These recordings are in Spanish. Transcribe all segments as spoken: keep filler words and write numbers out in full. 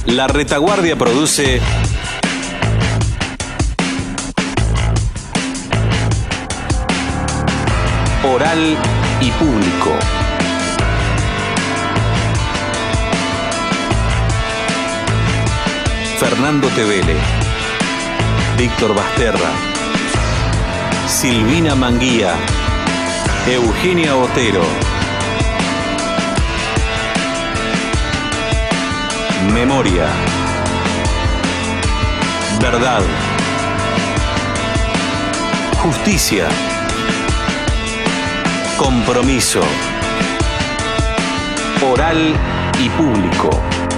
La Retaguardia produce Oral y Público. Fernando Tevele, Víctor Basterra, Silvina Manguía, Eugenia Otero. Memoria. Verdad. Justicia. Compromiso. Oral y Público.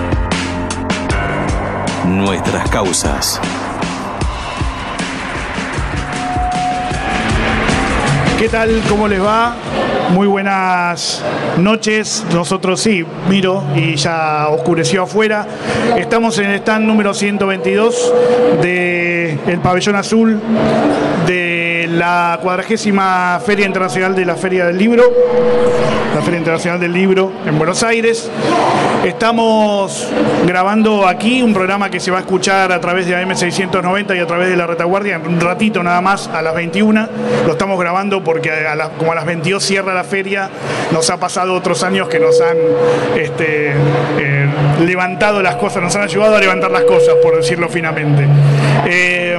Nuestras causas. ¿Qué tal? ¿Cómo les va? Muy buenas noches. Nosotros sí, miro y ya oscureció afuera. Estamos en el stand número ciento veintidós del Pabellón Azul de la cuadragésima Feria Internacional de la Feria del Libro, la Feria Internacional del Libro en Buenos Aires. Estamos grabando aquí un programa que se va a escuchar a través de A M seiscientos noventa y a través de La Retaguardia en un ratito nada más, a las veintiuna. Lo estamos grabando porque a la, como a las veintidós cierra la feria. Nos ha pasado otros años que nos han este, eh, levantado las cosas, nos han ayudado a levantar las cosas, por decirlo finamente. Eh,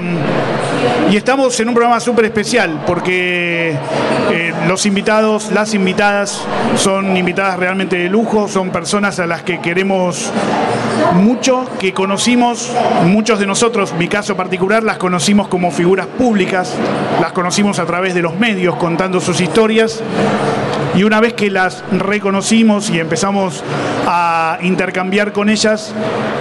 y estamos en un programa súper especial porque eh, los invitados, las invitadas, son invitadas realmente de lujo, son personas a las que queremos mucho, que conocimos, muchos de nosotros, mi caso particular, las conocimos como figuras públicas, las conocimos a través de los medios contando sus historias. Y una vez que las reconocimos y empezamos a intercambiar con ellas,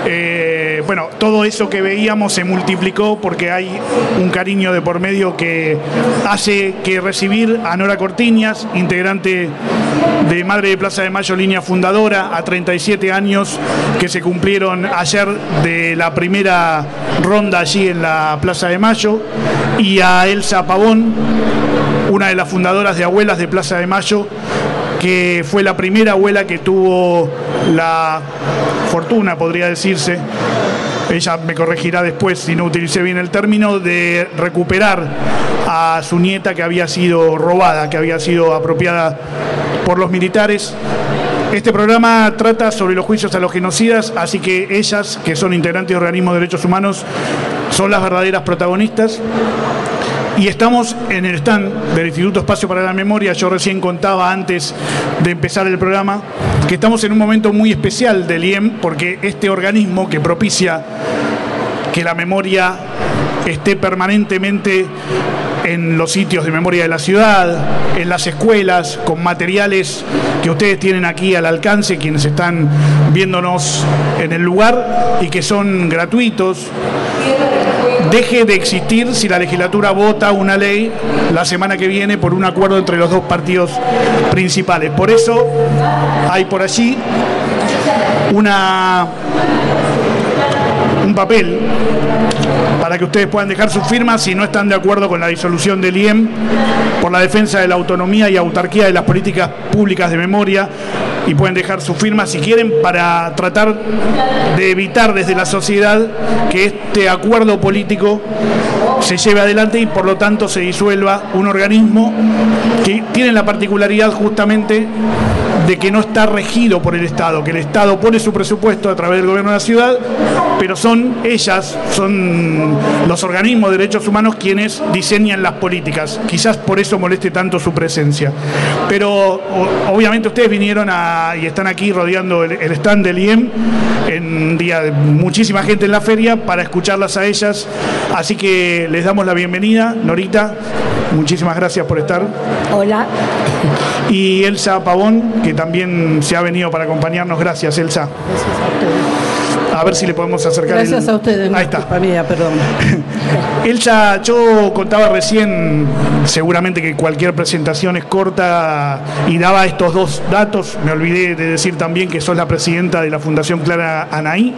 eh, bueno, todo eso que veíamos se multiplicó porque hay un cariño de por medio que hace que recibir a Nora Cortiñas, integrante de Madre de Plaza de Mayo, línea fundadora, a treinta y siete años que se cumplieron ayer de la primera ronda allí en la Plaza de Mayo, y a Elsa Pavón, una de las fundadoras de Abuelas de Plaza de Mayo, que fue la primera abuela que tuvo la fortuna, podría decirse, ella me corregirá después si no utilicé bien el término, de recuperar a su nieta que había sido robada, que había sido apropiada por los militares. Este programa trata sobre los juicios a los genocidas, así que ellas, que son integrantes de organismos de derechos humanos, son las verdaderas protagonistas. Y estamos en el stand del Instituto Espacio para la Memoria. Yo recién contaba antes de empezar el programa que estamos en un momento muy especial del I E M, porque este organismo que propicia que la memoria esté permanentemente en los sitios de memoria de la ciudad, en las escuelas, con materiales que ustedes tienen aquí al alcance, quienes están viéndonos en el lugar y que son gratuitos, deje de existir si la legislatura vota una ley la semana que viene por un acuerdo entre los dos partidos principales. Por eso hay por allí una, un papel para que ustedes puedan dejar sus firmas si no están de acuerdo con la disolución del I E M, por la defensa de la autonomía y autarquía de las políticas públicas de memoria, y pueden dejar sus firmas si quieren para tratar de evitar desde la sociedad que este acuerdo político se lleve adelante y por lo tanto se disuelva un organismo que tiene la particularidad justamente de que no está regido por el Estado, que el Estado pone su presupuesto a través del gobierno de la ciudad, pero son ellas, son los organismos de derechos humanos quienes diseñan las políticas. Quizás por eso moleste tanto su presencia. Pero obviamente ustedes vinieron a, y están aquí rodeando el, el stand del I E M en un día de muchísima gente en la feria para escucharlas a ellas. Así que les damos la bienvenida. Norita, muchísimas gracias por estar. Hola. Y Elsa Pavón, que también se ha venido para acompañarnos. Gracias, Elsa. Gracias a ustedes. A ver si le podemos acercar. Gracias el... a ustedes. Ahí está. Mía, perdón. Elsa, yo contaba recién, seguramente que cualquier presentación es corta, y daba estos dos datos. Me olvidé de decir también que sos la presidenta de la Fundación Clara Anaí,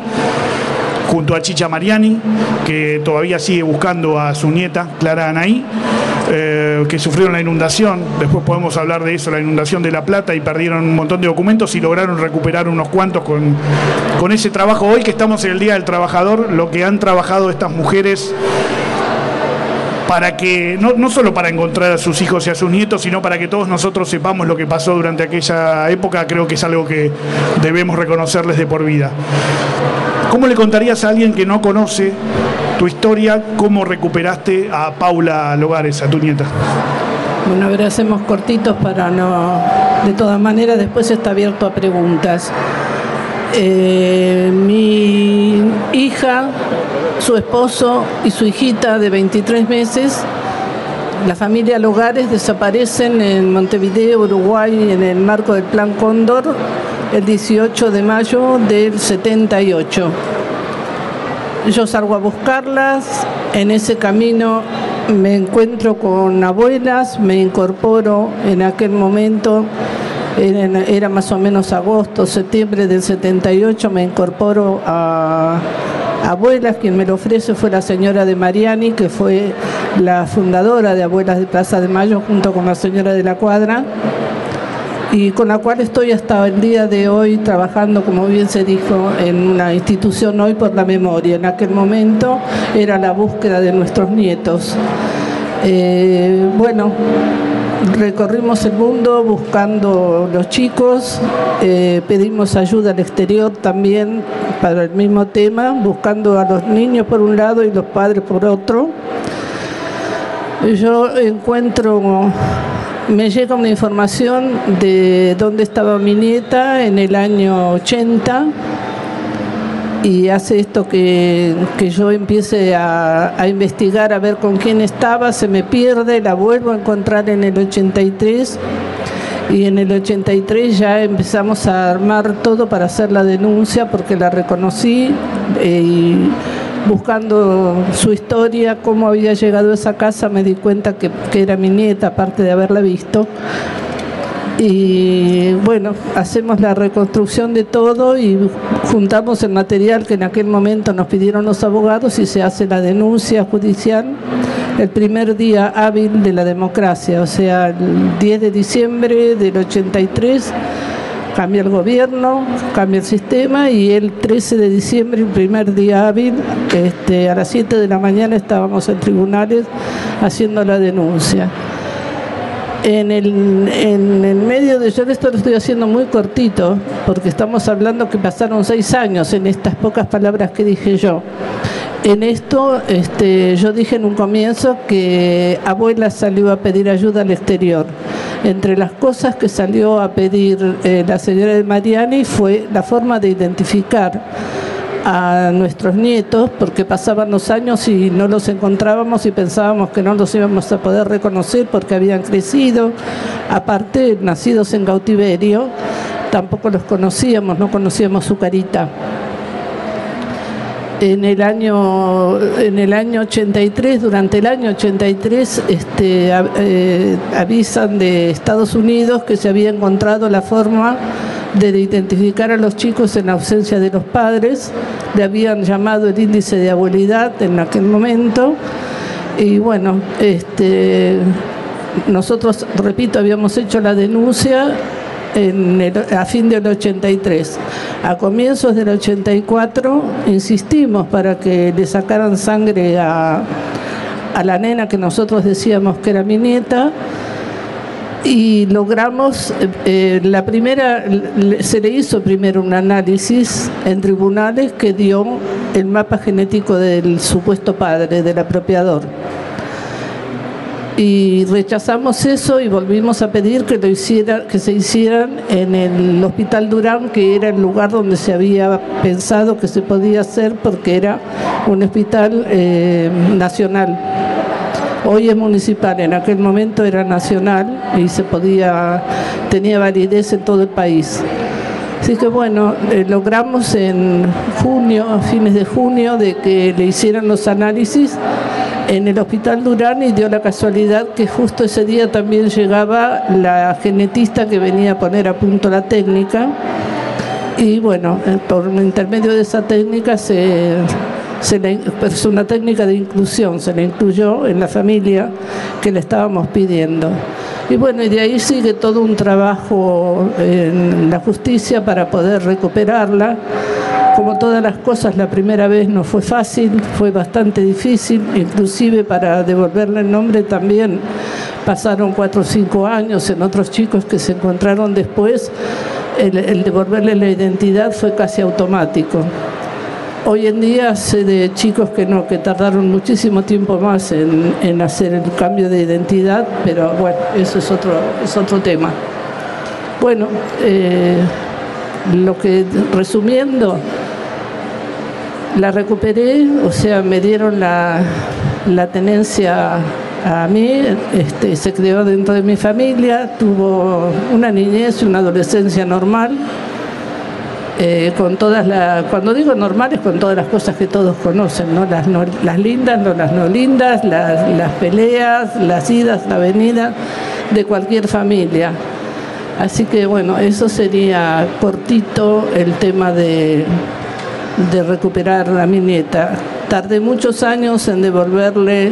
junto a Chicha Mariani, que todavía sigue buscando a su nieta, Clara Anaí. eh, que sufrieron la inundación. Después podemos hablar de eso, la inundación de La Plata, y perdieron un montón de documentos y lograron recuperar unos cuantos con, con ese trabajo. Hoy que estamos en el Día del Trabajador, lo que han trabajado estas mujeres para que, no, no solo para encontrar a sus hijos y a sus nietos, sino para que todos nosotros sepamos lo que pasó durante aquella época, creo que es algo que debemos reconocerles de por vida. ¿Cómo le contarías a alguien que no conoce tu historia cómo recuperaste a Paula Logares, a tu nieta? Bueno, a ver, hacemos cortitos para no... De todas maneras, después está abierto a preguntas. Eh, mi hija, su esposo y su hijita de veintitrés meses, la familia Logares, desaparecen en Montevideo, Uruguay, en el marco del Plan Cóndor, el dieciocho de mayo del setenta y ocho. Yo salgo a buscarlas, en ese camino me encuentro con abuelas, me incorporo en aquel momento. Era, era más o menos agosto, septiembre del setenta y ocho, me incorporo a Abuelas. Quien me lo ofrece fue la señora de Mariani, que fue la fundadora de Abuelas de Plaza de Mayo, junto con la señora de la Cuadra, y con la cual estoy hasta el día de hoy trabajando, como bien se dijo, en una institución Hoy por la Memoria. En aquel momento era la búsqueda de nuestros nietos. Eh, bueno... Recorrimos el mundo buscando los chicos, eh, pedimos ayuda al exterior también para el mismo tema, buscando a los niños por un lado y los padres por otro. Yo encuentro, me llega una información de dónde estaba mi nieta en el año ochenta, y hace esto que, que yo empiece a, a investigar, a ver con quién estaba, se me pierde, la vuelvo a encontrar en el ochenta y tres, y en el ochenta y tres ya empezamos a armar todo para hacer la denuncia, porque la reconocí, eh, y buscando su historia, cómo había llegado a esa casa, me di cuenta que, que era mi nieta, aparte de haberla visto. Y bueno, hacemos la reconstrucción de todo y juntamos el material que en aquel momento nos pidieron los abogados, y se hace la denuncia judicial el primer día hábil de la democracia, o sea, el diez de diciembre del ochenta y tres cambia el gobierno, cambia el sistema, y el trece de diciembre, el primer día hábil, este, a las siete de la mañana estábamos en tribunales haciendo la denuncia. En el, en el medio de yo esto lo estoy haciendo muy cortito, porque estamos hablando que pasaron seis años en estas pocas palabras que dije yo. En esto, este, yo dije en un comienzo que Abuela salió a pedir ayuda al exterior. Entre las cosas que salió a pedir eh, la señora de Mariani fue la forma de identificar a nuestros nietos, porque pasaban los años y no los encontrábamos y pensábamos que no los íbamos a poder reconocer porque habían crecido, aparte nacidos en cautiverio, tampoco los conocíamos, no conocíamos su carita. En el año en el año ochenta y tres, durante el año ochenta y tres, este, eh, avisan de Estados Unidos que se había encontrado la forma de identificar a los chicos en ausencia de los padres. Le habían llamado el índice de abuelidad en aquel momento, y bueno, este, nosotros, repito, habíamos hecho la denuncia en el, a fin del ochenta y tres. A comienzos del ochenta y cuatro insistimos para que le sacaran sangre a, a la nena que nosotros decíamos que era mi nieta, y logramos, eh, la primera, se le hizo primero un análisis en tribunales que dio el mapa genético del supuesto padre, del apropiador. Y rechazamos eso y volvimos a pedir que lo hiciera, que se hicieran en el Hospital Durán, que era el lugar donde se había pensado que se podía hacer, porque era un hospital eh, nacional. Hoy es municipal, en aquel momento era nacional y se podía, tenía validez en todo el país. Así que bueno, eh, logramos en junio, a fines de junio, de que le hicieran los análisis en el Hospital Durán, y dio la casualidad que justo ese día también llegaba la genetista que venía a poner a punto la técnica, y bueno, por intermedio de esa técnica se, se le, es una técnica de inclusión, se le incluyó en la familia que le estábamos pidiendo. Y bueno, y de ahí sigue todo un trabajo en la justicia para poder recuperarla. Como todas las cosas, la primera vez no fue fácil, fue bastante difícil, inclusive para devolverle el nombre también pasaron cuatro o cinco años. En otros chicos que se encontraron después, el, el devolverle la identidad fue casi automático. Hoy en día sé de chicos que no, que tardaron muchísimo tiempo más en, en hacer el cambio de identidad, pero bueno, eso es otro, es otro tema. Bueno, eh, lo que, resumiendo, la recuperé, o sea, me dieron la, la tenencia a mí, este, se crió dentro de mi familia, tuvo una niñez y una adolescencia normal, eh, con todas las, cuando digo normales, con todas las cosas que todos conocen, ¿no? Las, no, las lindas, no las no lindas, las, las peleas, las idas, la venida de cualquier familia. Así que bueno, eso sería cortito el tema de, de recuperar a mi nieta. Tardé muchos años en devolverle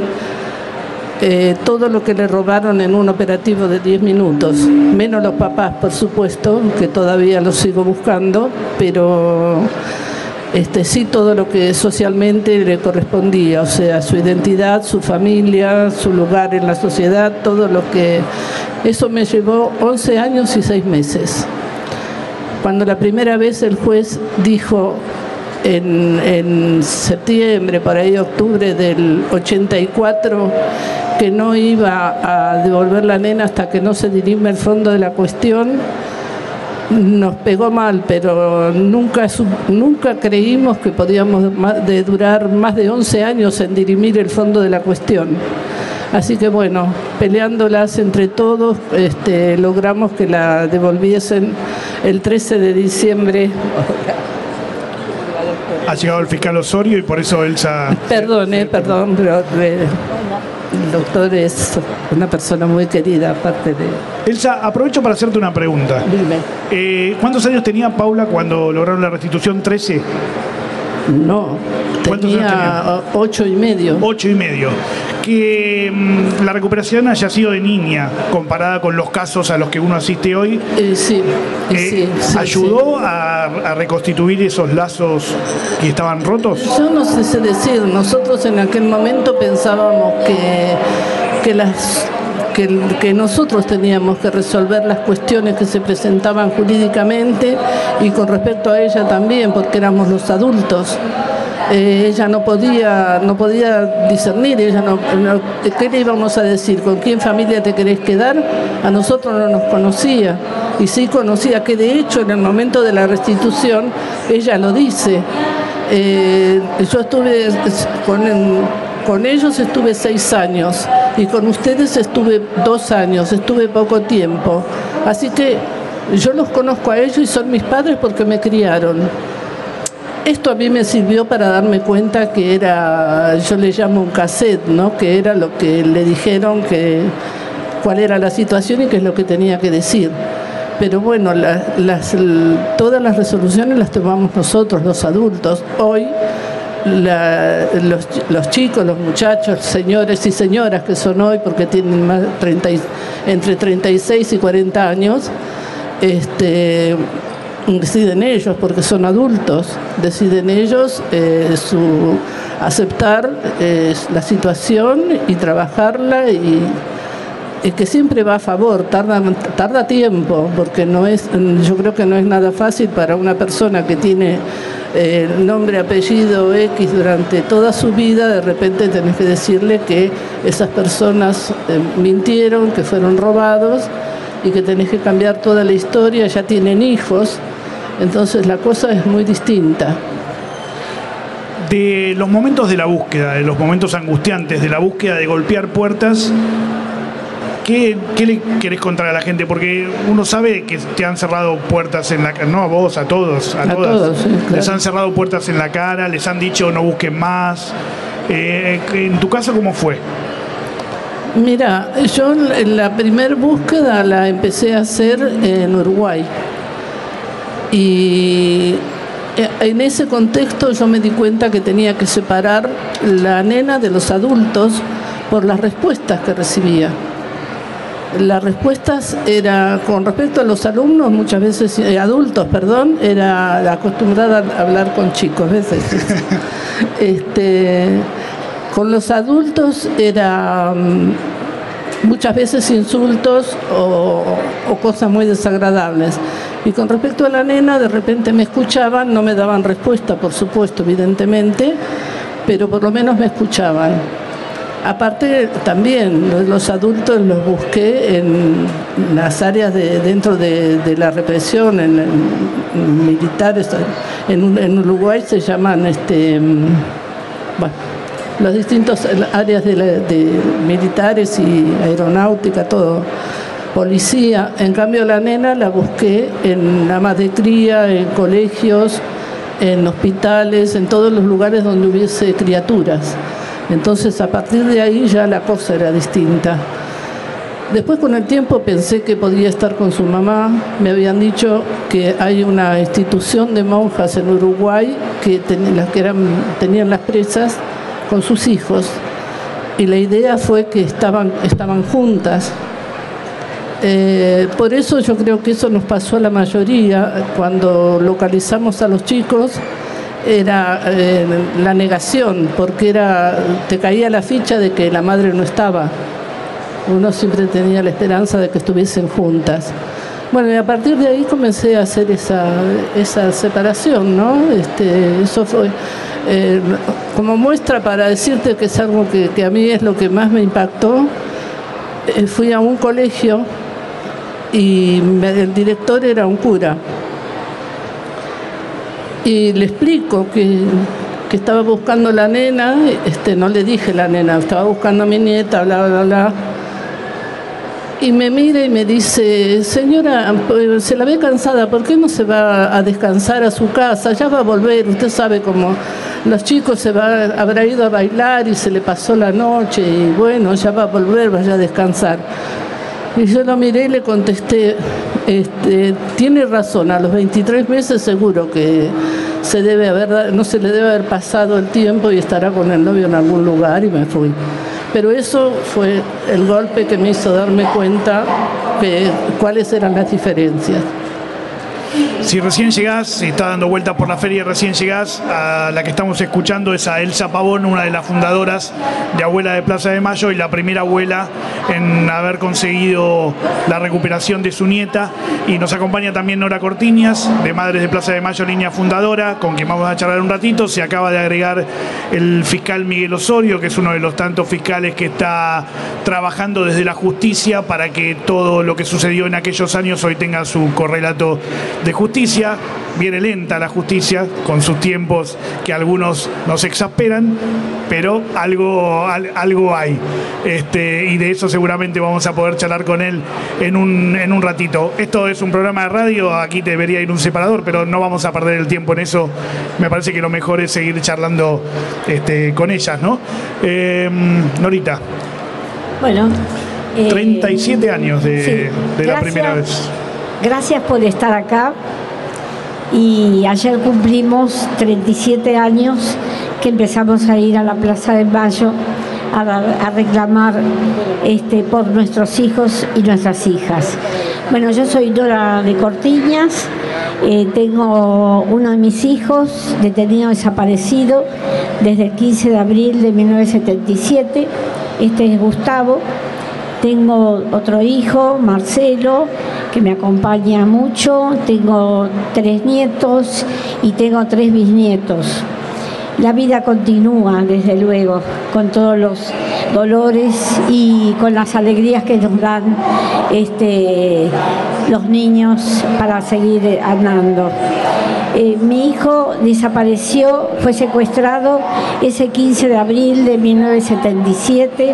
eh, todo lo que le robaron en un operativo de diez minutos, menos los papás, por supuesto, que todavía los sigo buscando, pero este, sí todo lo que socialmente le correspondía, o sea, su identidad, su familia, su lugar en la sociedad, todo lo que... Eso me llevó once años y seis meses. Cuando la primera vez el juez dijo en, en septiembre, por ahí octubre del ochenta y cuatro, que no iba a devolver la nena hasta que no se dirime el fondo de la cuestión, nos pegó mal, pero nunca, nunca creímos que podíamos de durar más de once años en dirimir el fondo de la cuestión. Así que bueno, peleándolas entre todos, este, logramos que la devolviesen el trece de diciembre. Ha llegado el fiscal Osorio y por eso Elsa... Perdón, eh, perdón, pero eh, el doctor es una persona muy querida, aparte de... Elsa, aprovecho para hacerte una pregunta. Dime. Eh, ¿Cuántos años tenía Paula cuando lograron la restitución? ¿trece? No, tenía ocho y medio. Ocho y medio. Que mmm, la recuperación haya sido de niña comparada con los casos a los que uno asiste hoy. Eh, sí, eh, sí, sí. ¿Ayudó sí. A, a reconstituir esos lazos que estaban rotos? Yo no sé decir. Nosotros en aquel momento pensábamos que, que las... Que, que nosotros teníamos que resolver las cuestiones que se presentaban jurídicamente y con respecto a ella también, porque éramos los adultos. Eh, ella no podía, no podía discernir, ella no, no, ¿qué le íbamos a decir? ¿Con quién familia te querés quedar? A nosotros no nos conocía, y sí conocía, que de hecho en el momento de la restitución ella lo dice. Eh, yo estuve con... Con ellos estuve seis años y con ustedes estuve dos años, estuve poco tiempo. Así que yo los conozco a ellos y son mis padres porque me criaron. Esto a mí me sirvió para darme cuenta que era, yo le llamo un cassette, ¿no? Que era lo que le dijeron, que cuál era la situación y qué es lo que tenía que decir. Pero bueno, la, las, todas las resoluciones las tomamos nosotros, los adultos. Hoy La, los, los chicos, los muchachos, señores y señoras que son hoy, porque tienen más treinta, entre treinta y seis y cuarenta años, este, deciden ellos, porque son adultos, deciden ellos eh, su, aceptar eh, la situación y trabajarla, y, y que siempre va a favor, tarda, tarda tiempo, porque no es, yo creo que no es nada fácil para una persona que tiene eh, nombre, apellido X durante toda su vida. De repente tenés que decirle que esas personas eh, mintieron, que fueron robados, y que tenés que cambiar toda la historia, ya tienen hijos, entonces la cosa es muy distinta. De los momentos de la búsqueda, de los momentos angustiantes de la búsqueda, de golpear puertas, ¿Qué, ¿Qué le querés contar a la gente? Porque uno sabe que te han cerrado puertas en la cara, no a vos, a todos, a, a todas. Todos, sí, claro. Les han cerrado puertas en la cara, les han dicho no busquen más. Eh, ¿En tu caso cómo fue? Mira, yo la primera búsqueda la empecé a hacer en Uruguay. Y En ese contexto yo me di cuenta que tenía que separar la nena de los adultos por las respuestas que recibía. Las respuestas era, con respecto a los alumnos, muchas veces, eh, adultos, perdón, era acostumbrada a hablar con chicos, veces. este, con los adultos era muchas veces insultos o, o cosas muy desagradables. Y con respecto a la nena, de repente me escuchaban, no me daban respuesta, por supuesto, evidentemente, pero por lo menos me escuchaban. Aparte, también los adultos los busqué en las áreas de, dentro de, de la represión, en, en militares. En, en Uruguay se llaman, este, bueno, las distintas áreas de, la, de militares y aeronáutica, todo. Policía. En cambio, la nena la busqué en amas de cría, en colegios, en hospitales, en todos los lugares donde hubiese criaturas. Entonces, a partir de ahí ya la cosa era distinta. Después, con el tiempo, pensé que podía estar con su mamá. Me habían dicho que hay una institución de monjas en Uruguay que, ten, las que eran, tenían las presas con sus hijos. Y la idea fue que estaban, estaban juntas. Eh, por eso yo creo que eso nos pasó a la mayoría. Cuando localizamos a los chicos, era eh, la negación, porque era, te caía la ficha de que la madre no estaba. Uno siempre tenía la esperanza de que estuviesen juntas. Bueno, y a partir de ahí comencé a hacer esa, esa separación, ¿no? Este, eso fue eh, como muestra para decirte que es algo que, que a mí es lo que más me impactó. Eh, fui a un colegio y me, el director era un cura. Y le explico que, que estaba buscando la nena, este, no le dije la nena, estaba buscando a mi nieta, bla, bla, bla. Y me mira y me dice, señora, se la ve cansada, ¿por qué no se va a descansar a su casa? Ya va a volver, usted sabe cómo los chicos se va, habrá ido a bailar y se le pasó la noche y bueno, ya va a volver, vaya a descansar. Y yo lo miré y le contesté, este, tiene razón, a los veintitrés meses seguro que se debe haber, no se le debe haber pasado el tiempo y estará con el novio en algún lugar, y me fui. Pero eso fue el golpe que me hizo darme cuenta de cuáles eran las diferencias. Si recién llegás, si estás dando vueltas por la feria y recién llegás, a la que estamos escuchando es a Elsa Pavón, una de las fundadoras de Abuela de Plaza de Mayo y la primera abuela en haber conseguido la recuperación de su nieta. Y nos acompaña también Nora Cortiñas, de Madres de Plaza de Mayo, línea fundadora, con quien vamos a charlar un ratito. Se acaba de agregar el fiscal Miguel Osorio, que es uno de los tantos fiscales que está trabajando desde la justicia para que todo lo que sucedió en aquellos años hoy tenga su correlato de justicia. Viene lenta la justicia, con sus tiempos que algunos nos exasperan, pero algo, al, algo hay. Este, y de eso seguramente vamos a poder charlar con él en un, en un ratito. Esto es un programa de radio, aquí debería ir un separador, pero no vamos a perder el tiempo en eso. Me parece que lo mejor es seguir charlando este, con ellas, ¿no? Eh, Norita. Bueno. Eh, treinta y siete años de, sí, de gracias, la primera vez. Gracias por estar acá. Y ayer cumplimos treinta y siete años que empezamos a ir a la Plaza de Mayo a, a reclamar este, por nuestros hijos y nuestras hijas. Bueno, yo soy Nora de Cortiñas, eh, tengo uno de mis hijos detenido desaparecido desde el quince de abril de mil novecientos setenta y siete, este es Gustavo. Tengo otro hijo, Marcelo, que me acompaña mucho. Tengo tres nietos y tengo tres bisnietos. La vida continúa, desde luego, con todos los dolores y con las alegrías que nos dan este, los niños para seguir andando. Eh, mi hijo desapareció, fue secuestrado ese quince de abril de mil novecientos setenta y siete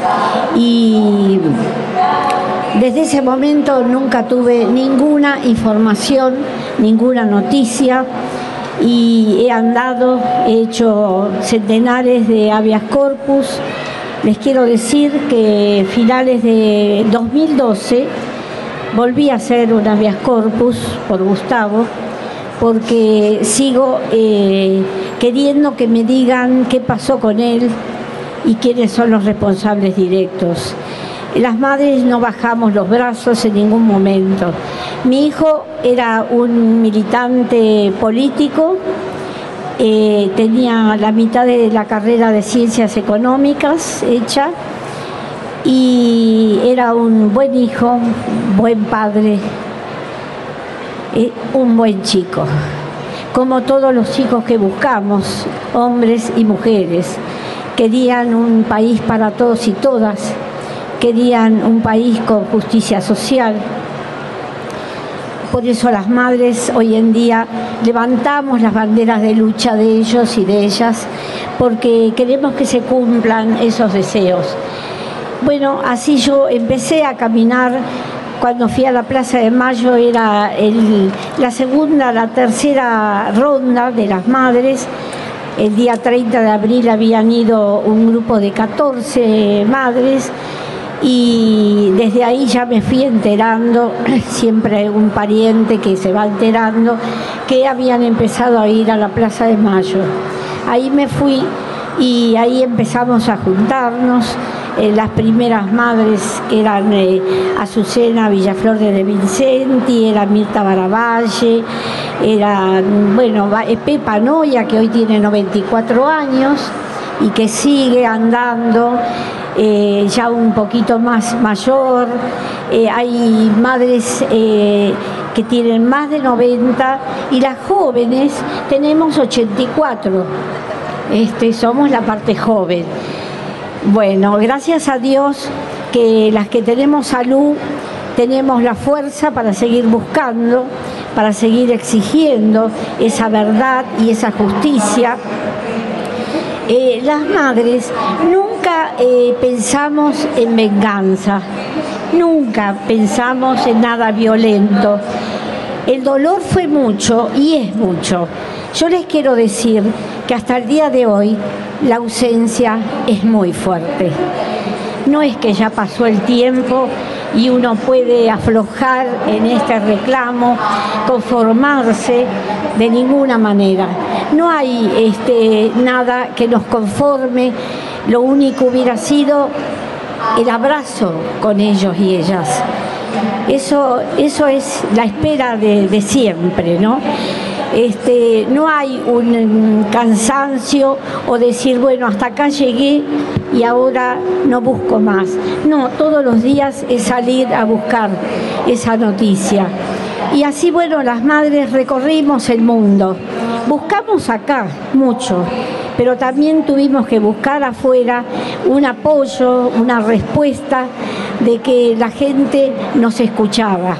y desde ese momento nunca tuve ninguna información, ninguna noticia y he andado, he hecho centenares de habeas corpus. Les quiero decir que finales de dos mil doce volví a hacer un habeas corpus por Gustavo, porque sigo eh, queriendo que me digan qué pasó con él y quiénes son los responsables directos. Las madres no bajamos los brazos en ningún momento. Mi hijo era un militante político, eh, tenía la mitad de la carrera de Ciencias Económicas hecha y era un buen hijo, buen padre, eh, un buen chico, como todos los chicos que buscamos, hombres y mujeres. Querían un país para todos y todas, querían un país con justicia social. Por eso las madres hoy en día levantamos las banderas de lucha de ellos y de ellas, porque queremos que se cumplan esos deseos. Bueno, así yo empecé a caminar. Cuando fui a la Plaza de Mayo era el, la segunda, la tercera ronda de las madres. El día treinta de abril habían ido un grupo de catorce madres y desde ahí ya me fui enterando, siempre un pariente que se va enterando, que habían empezado a ir a la Plaza de Mayo. Ahí me fui y ahí empezamos a juntarnos. Eh, las primeras madres que eran eh, Azucena Villaflor de Vicenti, era Mirta Baravalle, era, bueno, Pepa Noya, que hoy tiene noventa y cuatro años y que sigue andando, eh, ya un poquito más mayor. Eh, hay madres eh, que tienen más de noventa y las jóvenes tenemos ochenta y cuatro. Este, somos la parte joven. Bueno, gracias a Dios que las que tenemos salud tenemos la fuerza para seguir buscando, para seguir exigiendo esa verdad y esa justicia. Eh, las madres nunca eh, pensamos en venganza, nunca pensamos en nada violento. El dolor fue mucho y es mucho. Yo les quiero decir que hasta el día de hoy la ausencia es muy fuerte. No es que ya pasó el tiempo y uno puede aflojar en este reclamo, conformarse de ninguna manera. No hay este, nada que nos conforme, lo único hubiera sido el abrazo con ellos y ellas. Eso, eso es la espera de, de siempre, ¿no? Este, no hay un cansancio o decir, bueno, hasta acá llegué y ahora no busco más. No, todos los días es salir a buscar esa noticia. Y así, bueno, las madres recorrimos el mundo. Buscamos acá mucho, pero también tuvimos que buscar afuera un apoyo, una respuesta de que la gente nos escuchaba.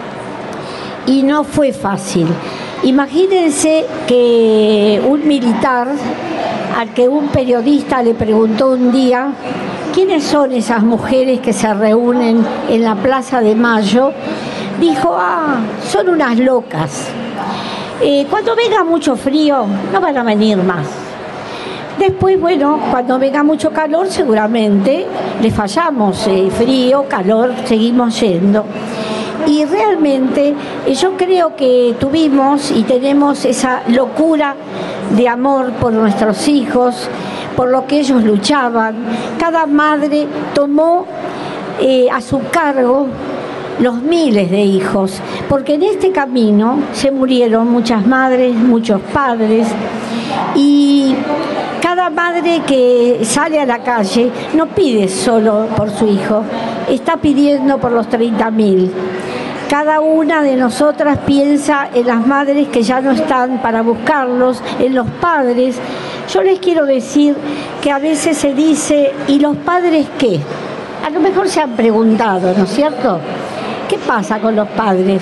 Y no fue fácil. Imagínense que un militar, al que un periodista le preguntó un día quiénes son esas mujeres que se reúnen en la Plaza de Mayo, dijo, ah, son unas locas. Eh, cuando venga mucho frío, no van a venir más. Después, bueno, cuando venga mucho calor, seguramente le fallamos. Eh, frío, calor, seguimos yendo. Y realmente yo creo que tuvimos y tenemos esa locura de amor por nuestros hijos, por lo que ellos luchaban. Cada madre tomó eh, a su cargo los miles de hijos, porque en este camino se murieron muchas madres, muchos padres, y cada madre que sale a la calle no pide solo por su hijo, está pidiendo por los treinta mil. Cada una de nosotras piensa en las madres que ya no están para buscarlos, en los padres. Yo les quiero decir que a veces se dice, ¿y los padres qué? A lo mejor se han preguntado, ¿no es cierto? ¿Qué pasa con los padres?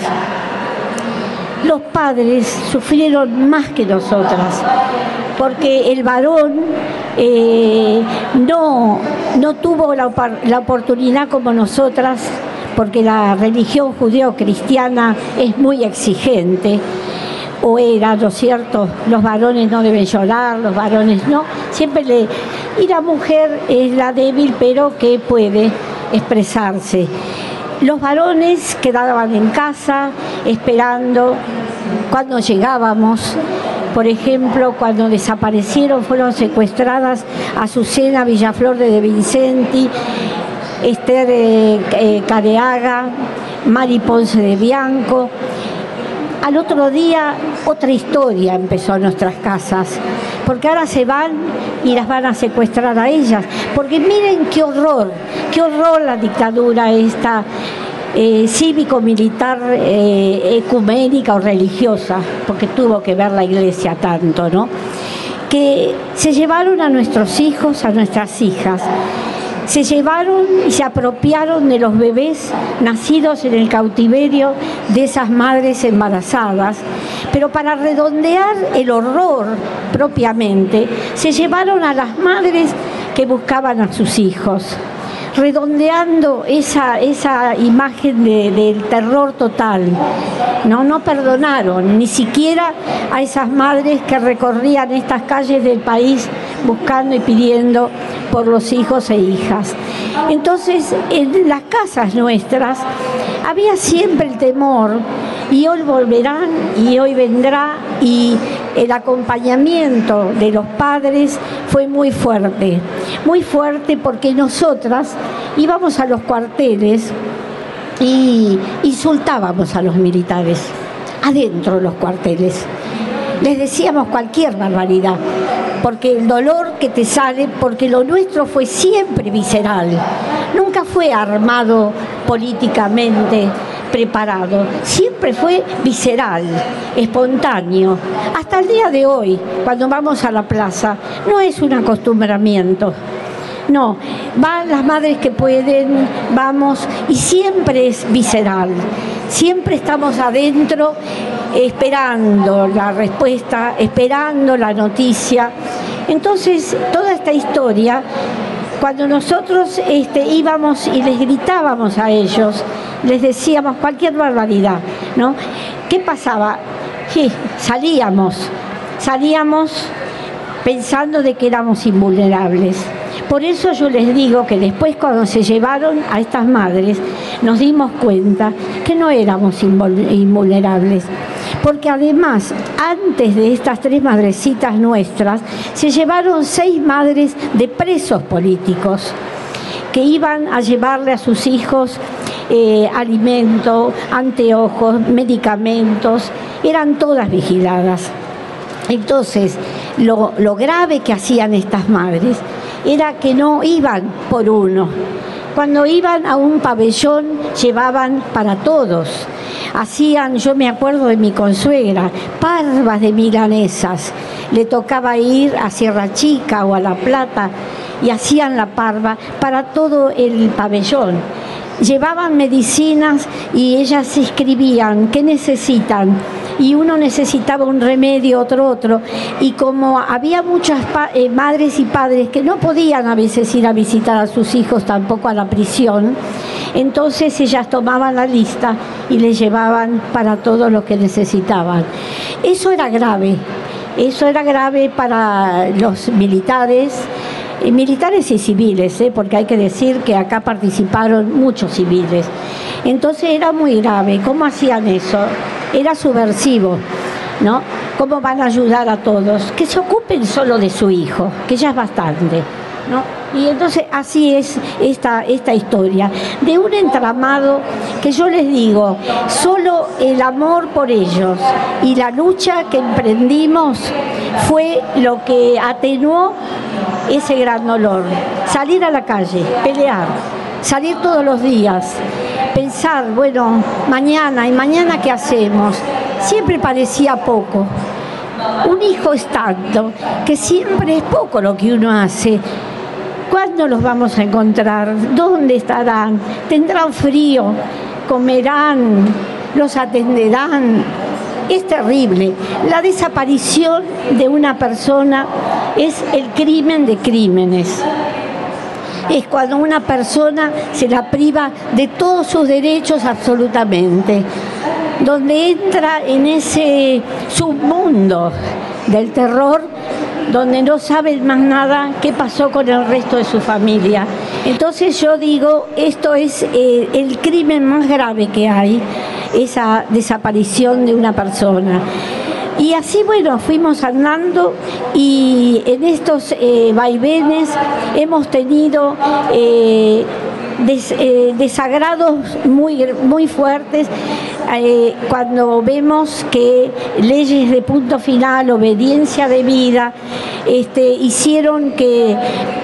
Los padres sufrieron más que nosotras, porque el varón eh, no, no tuvo la, la oportunidad como nosotras, porque la religión judeo-cristiana es muy exigente, o era, ¿no es cierto? Los varones no deben llorar, los varones no, siempre le... Y la mujer es la débil, pero que puede expresarse. Los varones quedaban en casa esperando cuando llegábamos. Por ejemplo, cuando desaparecieron, fueron secuestradas Azucena Villaflor de De Vincenti, Esther eh, eh, Careaga, Mari Ponce de Bianco. Al otro día, otra historia empezó en nuestras casas, porque ahora se van y las van a secuestrar a ellas. Porque miren qué horror, qué horror la dictadura esta eh, cívico-militar, eh, ecuménica o religiosa, porque tuvo que ver la iglesia tanto, ¿no? Que se llevaron a nuestros hijos, a nuestras hijas. Se llevaron y se apropiaron de los bebés nacidos en el cautiverio de esas madres embarazadas, pero para redondear el horror propiamente, se llevaron a las madres que buscaban a sus hijos, redondeando esa, esa imagen de, del terror total. No, no perdonaron ni siquiera a esas madres que recorrían estas calles del país buscando y pidiendo por los hijos e hijas. Entonces, en las casas nuestras había siempre el temor, y hoy volverán y hoy vendrá, y el acompañamiento de los padres fue muy fuerte, muy fuerte, porque nosotras íbamos a los cuarteles y insultábamos a los militares, adentro de los cuarteles. Les decíamos cualquier barbaridad, porque el dolor que te sale, porque lo nuestro fue siempre visceral, nunca fue armado políticamente preparado, siempre fue visceral, espontáneo. Hasta el día de hoy, cuando vamos a la plaza, no es un acostumbramiento. No, van las madres que pueden, vamos, y siempre es visceral. Siempre estamos adentro esperando la respuesta, esperando la noticia. Entonces, toda esta historia, cuando nosotros este, íbamos y les gritábamos a ellos, les decíamos cualquier barbaridad, ¿no? ¿Qué pasaba? Sí, salíamos, salíamos pensando de que éramos invulnerables. Por eso yo les digo que después, cuando se llevaron a estas madres, nos dimos cuenta que no éramos invulnerables. Porque además, antes de estas tres madrecitas nuestras, se llevaron seis madres de presos políticos que iban a llevarle a sus hijos eh, alimento, anteojos, medicamentos, eran todas vigiladas. Entonces, lo, lo grave que hacían estas madres era que no iban por uno. Cuando iban a un pabellón, llevaban para todos. Hacían, yo me acuerdo de mi consuegra, parvas de milanesas. Le tocaba ir a Sierra Chica o a La Plata y hacían la parva para todo el pabellón. Llevaban medicinas y ellas se escribían qué necesitan. Y uno necesitaba un remedio, otro, otro. Y como había muchas eh, madres y padres que no podían a veces ir a visitar a sus hijos, tampoco a la prisión, entonces ellas tomaban la lista y les llevaban para todo lo que necesitaban. Eso era grave, eso era grave para los militares, eh, militares y civiles, eh, porque hay que decir que acá participaron muchos civiles. Entonces era muy grave. ¿Cómo hacían eso? Era subversivo, ¿no? ¿Cómo van a ayudar a todos? Que se ocupen solo de su hijo, que ya es bastante, ¿no? Y entonces así es esta, esta historia, de un entramado que yo les digo, solo el amor por ellos y la lucha que emprendimos fue lo que atenuó ese gran dolor. Salir a la calle, pelear, salir todos los días, pensar, bueno, mañana, ¿y mañana qué hacemos? Siempre parecía poco. Un hijo es tanto que siempre es poco lo que uno hace. ¿Cuándo los vamos a encontrar? ¿Dónde estarán? ¿Tendrán frío? ¿Comerán? ¿Los atenderán? Es terrible. La desaparición de una persona es el crimen de crímenes. Es cuando una persona se la priva de todos sus derechos absolutamente, donde entra en ese submundo del terror donde no saben más nada qué pasó con el resto de su familia. Entonces yo digo, esto es eh, el crimen más grave que hay, esa desaparición de una persona. Y así, bueno, fuimos andando y en estos eh, vaivenes hemos tenido eh, des, eh, desagrados muy, muy fuertes. Eh, cuando vemos que leyes de punto final, obediencia de vida, este, hicieron que,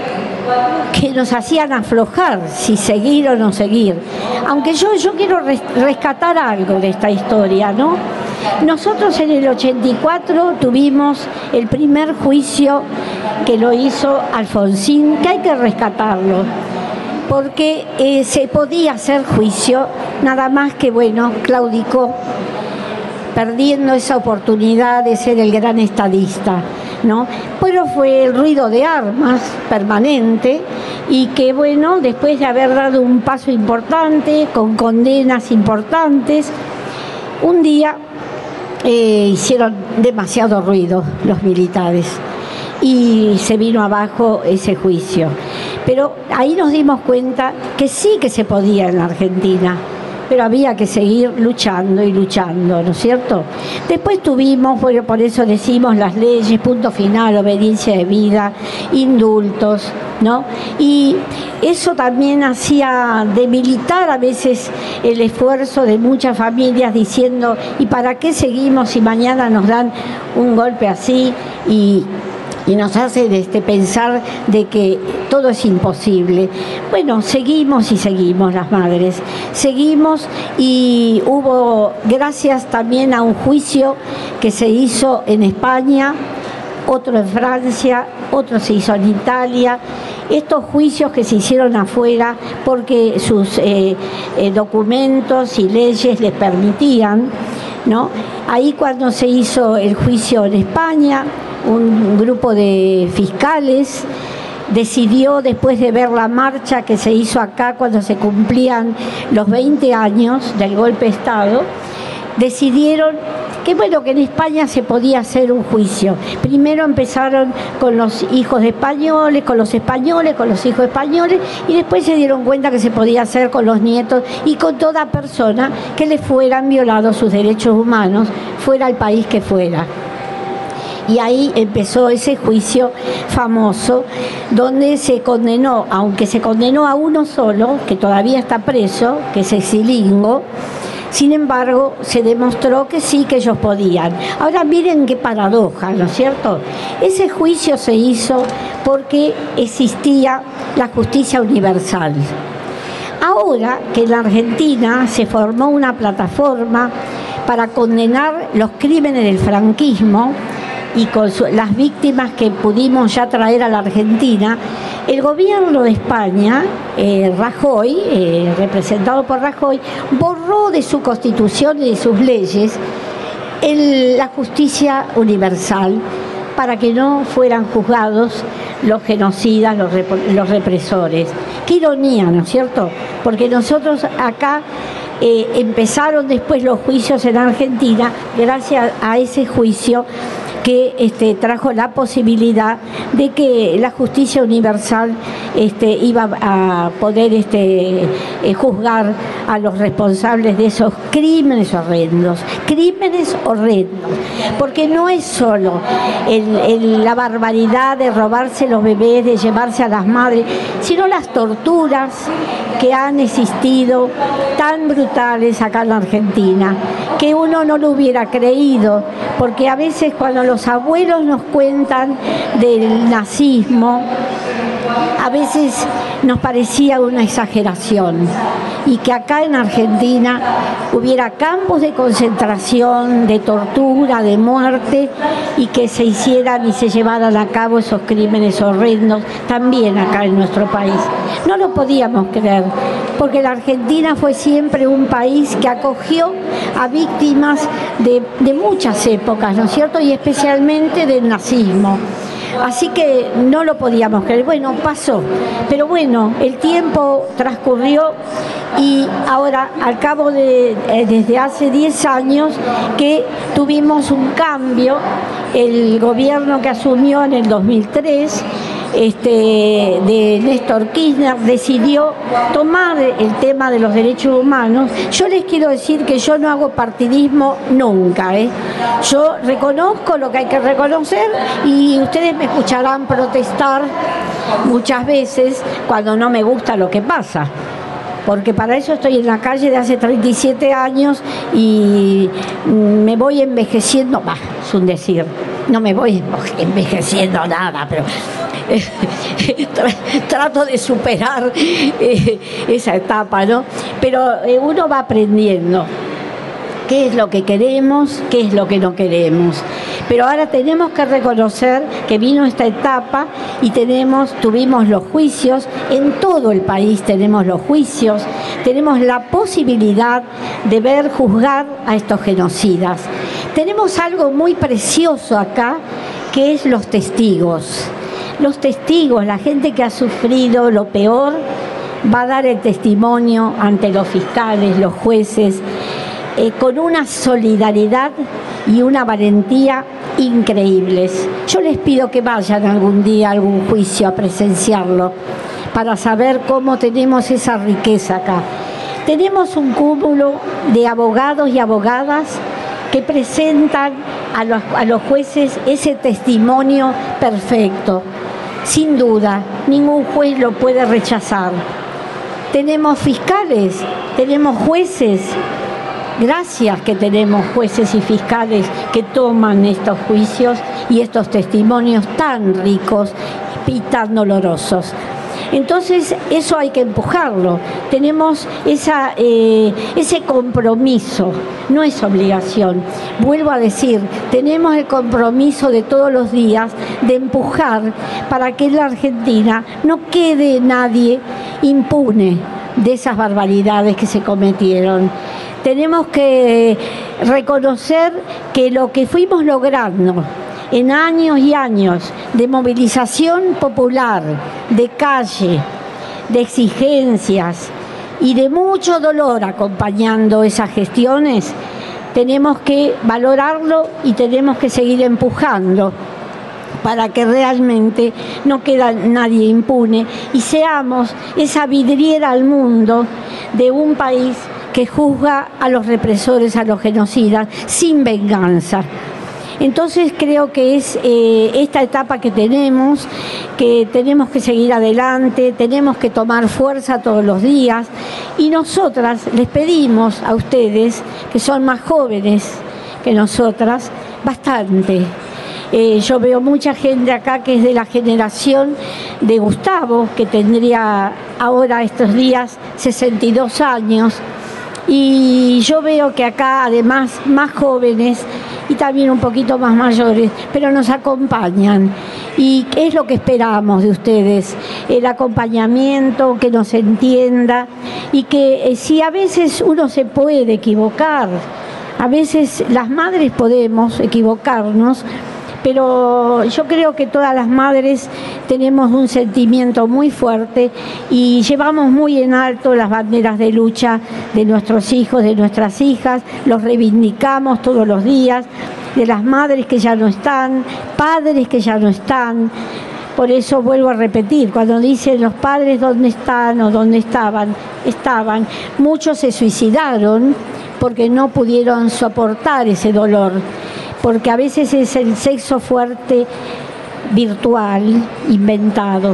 que nos hacían aflojar si seguir o no seguir. Aunque yo, yo quiero res, rescatar algo de esta historia, ¿no? Nosotros en el ochenta y cuatro tuvimos el primer juicio que lo hizo Alfonsín, que hay que rescatarlo, porque eh, se podía hacer juicio, nada más que, bueno, claudicó, perdiendo esa oportunidad de ser el gran estadista, ¿no? Pero fue el ruido de armas permanente y que, bueno, después de haber dado un paso importante, con condenas importantes, un día eh, hicieron demasiado ruido los militares y se vino abajo ese juicio. Pero ahí nos dimos cuenta que sí que se podía en la Argentina, pero había que seguir luchando y luchando, ¿no es cierto? Después tuvimos, bueno, por eso decimos las leyes, punto final, obediencia de vida, indultos, ¿no? Y eso también hacía debilitar a veces el esfuerzo de muchas familias diciendo, ¿y para qué seguimos si mañana nos dan un golpe así? Y y nos hace este, pensar de que todo es imposible. Bueno, seguimos y seguimos las madres, seguimos y hubo, gracias también a un juicio que se hizo en España, otro en Francia, otro se hizo en Italia, estos juicios que se hicieron afuera porque sus eh, eh, documentos y leyes les permitían, ¿no? Ahí cuando se hizo el juicio en España, un grupo de fiscales decidió, después de ver la marcha que se hizo acá cuando se cumplían los veinte años del golpe de Estado, decidieron que, bueno, que en España se podía hacer un juicio. Primero empezaron con los hijos de españoles, con los españoles, con los hijos españoles, y después se dieron cuenta que se podía hacer con los nietos y con toda persona que le fueran violados sus derechos humanos, fuera el país que fuera. Y ahí empezó ese juicio famoso donde se condenó, aunque se condenó a uno solo, que todavía está preso, que es Exilingo, sin embargo se demostró que sí, que ellos podían. Ahora miren qué paradoja, ¿no es cierto? Ese juicio se hizo porque existía la justicia universal. Ahora que en la Argentina se formó una plataforma para condenar los crímenes del franquismo, y con su, las víctimas que pudimos ya traer a la Argentina, el gobierno de España, eh, Rajoy, eh, representado por Rajoy, borró de su constitución y de sus leyes el, la justicia universal para que no fueran juzgados los genocidas, los, rep los represores. Qué ironía, ¿no es cierto? Porque nosotros acá eh, empezaron después los juicios en Argentina gracias a ese juicio que este, trajo la posibilidad de que la justicia universal este, iba a poder este, eh, juzgar a los responsables de esos crímenes horrendos, crímenes horrendos, porque no es solo el, el, la barbaridad de robarse los bebés, de llevarse a las madres, sino las torturas que han existido tan brutales acá en la Argentina, que uno no lo hubiera creído, porque a veces cuando los abuelos nos cuentan del nazismo, a veces nos parecía una exageración, y que acá en Argentina hubiera campos de concentración, de tortura, de muerte, y que se hicieran y se llevaran a cabo esos crímenes horrendos también acá en nuestro país. No lo podíamos creer, porque la Argentina fue siempre un país que acogió a víctimas de, de muchas épocas, ¿no es cierto? Y especialmente del nazismo. Así que no lo podíamos creer. Bueno, pasó, pero bueno, el tiempo transcurrió y ahora, al cabo de, eh, desde hace diez años que tuvimos un cambio el gobierno que asumió en el dos mil tres, este, de Néstor Kirchner, decidió tomar el tema de los derechos humanos. Yo les quiero decir que yo no hago partidismo nunca, ¿eh? Yo reconozco lo que hay que reconocer y ustedes me escucharán protestar muchas veces cuando no me gusta lo que pasa, porque para eso estoy en la calle de hace treinta y siete años y me voy envejeciendo, bah, es un decir, no me voy envejeciendo nada, pero trato de superar eh, esa etapa, ¿no? Pero eh, uno va aprendiendo qué es lo que queremos, qué es lo que no queremos. Pero ahora tenemos que reconocer que vino esta etapa y tenemos, tuvimos los juicios, en todo el país tenemos los juicios, tenemos la posibilidad de ver juzgar a estos genocidas. Tenemos algo muy precioso acá, que es los testigos. Los testigos, la gente que ha sufrido lo peor, va a dar el testimonio ante los fiscales, los jueces, eh, con una solidaridad y una valentía increíbles. Yo les pido que vayan algún día a algún juicio a presenciarlo, para saber cómo tenemos esa riqueza acá. Tenemos un cúmulo de abogados y abogadas que presentan a los, a los jueces ese testimonio perfecto. Sin duda, ningún juez lo puede rechazar. Tenemos fiscales, tenemos jueces. Gracias que tenemos jueces y fiscales que toman estos juicios y estos testimonios tan ricos y tan dolorosos. Entonces, eso hay que empujarlo. Tenemos esa, eh, ese compromiso, no es obligación. Vuelvo a decir, tenemos el compromiso de todos los días de empujar para que en la Argentina no quede nadie impune de esas barbaridades que se cometieron. Tenemos que reconocer que lo que fuimos logrando en años y años de movilización popular, de calle, de exigencias y de mucho dolor acompañando esas gestiones, tenemos que valorarlo y tenemos que seguir empujando para que realmente no quede nadie impune y seamos esa vidriera al mundo de un país que juzga a los represores, a los genocidas, sin venganza. Entonces creo que es eh, esta etapa que tenemos, que tenemos que seguir adelante, tenemos que tomar fuerza todos los días y nosotras les pedimos a ustedes, que son más jóvenes que nosotras, bastante. Eh, yo veo mucha gente acá que es de la generación de Gustavo, que tendría ahora estos días sesenta y dos años, y yo veo que acá además más jóvenes y también un poquito más mayores, pero nos acompañan. ¿Y qué es lo que esperamos de ustedes? El acompañamiento, que nos entienda y que eh, si a veces uno se puede equivocar, a veces las madres podemos equivocarnos, pero yo creo que todas las madres tenemos un sentimiento muy fuerte y llevamos muy en alto las banderas de lucha de nuestros hijos, de nuestras hijas, los reivindicamos todos los días, de las madres que ya no están, padres que ya no están. Por eso vuelvo a repetir, cuando dicen los padres dónde están o dónde estaban, estaban, muchos se suicidaron porque no pudieron soportar ese dolor, porque a veces es el sexo fuerte virtual, inventado,